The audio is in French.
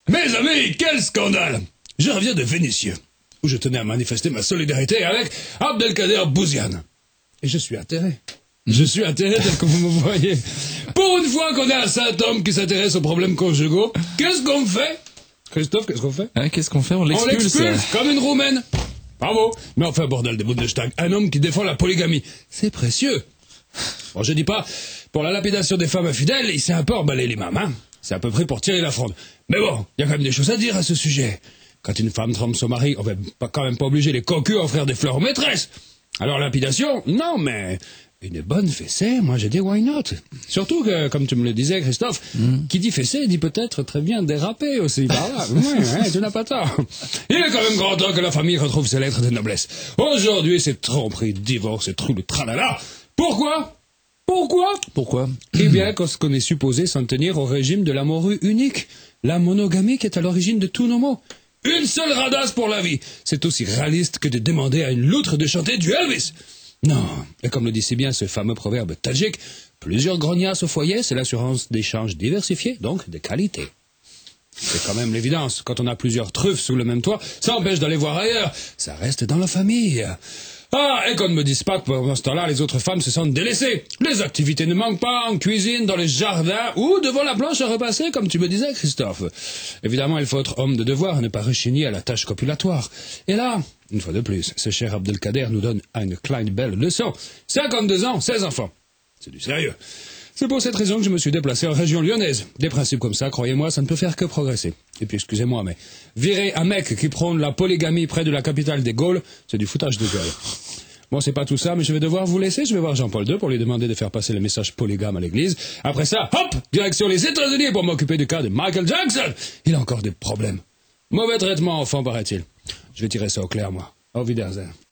Mes amis, quel scandale! Je reviens de Vénissieux, où je tenais à manifester ma solidarité avec Abdelkader Bouziane. Et je suis atterré. Je suis atterré tel que vous me voyez. Pour une fois qu'on a un saint homme qui s'intéresse aux problèmes conjugaux, qu'est-ce qu'on fait? Christophe, qu'est-ce qu'on fait? Qu'est-ce qu'on fait? On l'expulse comme une roumaine. Bravo. Mais enfin, bordel de Bundestag, un homme qui défend la polygamie, c'est précieux. Bon, je dis pas, pour la lapidation des femmes infidèles, il s'est un peu emballé les mains, hein. C'est à peu près pour tirer la fronde. Mais bon, il y a quand même des choses à dire à ce sujet. Quand une femme trompe son mari, on va quand même pas obliger les cocus à offrir des fleurs aux maîtresses. Alors lapidation, non, mais une bonne fessée, moi je dis why not. Surtout que, comme tu me le disais, Christophe, qui dit fessée dit peut-être très bien déraper aussi par là. Ouais, tu n'as pas tort. Il est quand même grand temps que la famille retrouve ses lettres de noblesse. Aujourd'hui, c'est tromperie, divorce et trou de tralala. Pourquoi? Pourquoi? Eh bien, parce qu'on est supposé s'en tenir au régime de la morue unique, la monogamie qui est à l'origine de tous nos maux. Une seule radasse pour la vie. C'est aussi réaliste que de demander à une loutre de chanter du Elvis. Non, et comme le dit si bien ce fameux proverbe tadjik, plusieurs grognasses au foyer, c'est l'assurance d'échanges diversifiés, donc de qualité. C'est quand même l'évidence, quand on a plusieurs truffes sous le même toit, ça empêche d'aller voir ailleurs, ça reste dans la famille. Ah, et qu'on ne me dise pas que pendant ce temps-là, les autres femmes se sentent délaissées. Les activités ne manquent pas, en cuisine, dans les jardins, ou devant la planche à repasser, comme tu me disais, Christophe. Évidemment, il faut être homme de devoir et ne pas rechigner à la tâche copulatoire. Et là, une fois de plus, ce cher Abdelkader nous donne une kleine belle leçon. 52 ans, 16 enfants. C'est du sérieux. C'est pour cette raison que je me suis déplacé en région lyonnaise. Des principes comme ça, croyez-moi, ça ne peut faire que progresser. Et puis, excusez-moi, mais virer un mec qui prône la polygamie près de la capitale des Gaules, c'est du foutage de gueule. Bon, c'est pas tout ça, mais je vais devoir vous laisser. Je vais voir Jean-Paul II pour lui demander de faire passer le message polygame à l'église. Après ça, hop, direction les États-Unis pour m'occuper du cas de Michael Jackson. Il a encore des problèmes. Mauvais traitement, enfant, paraît-il. Je vais tirer ça au clair, moi. Auf Wiedersehen.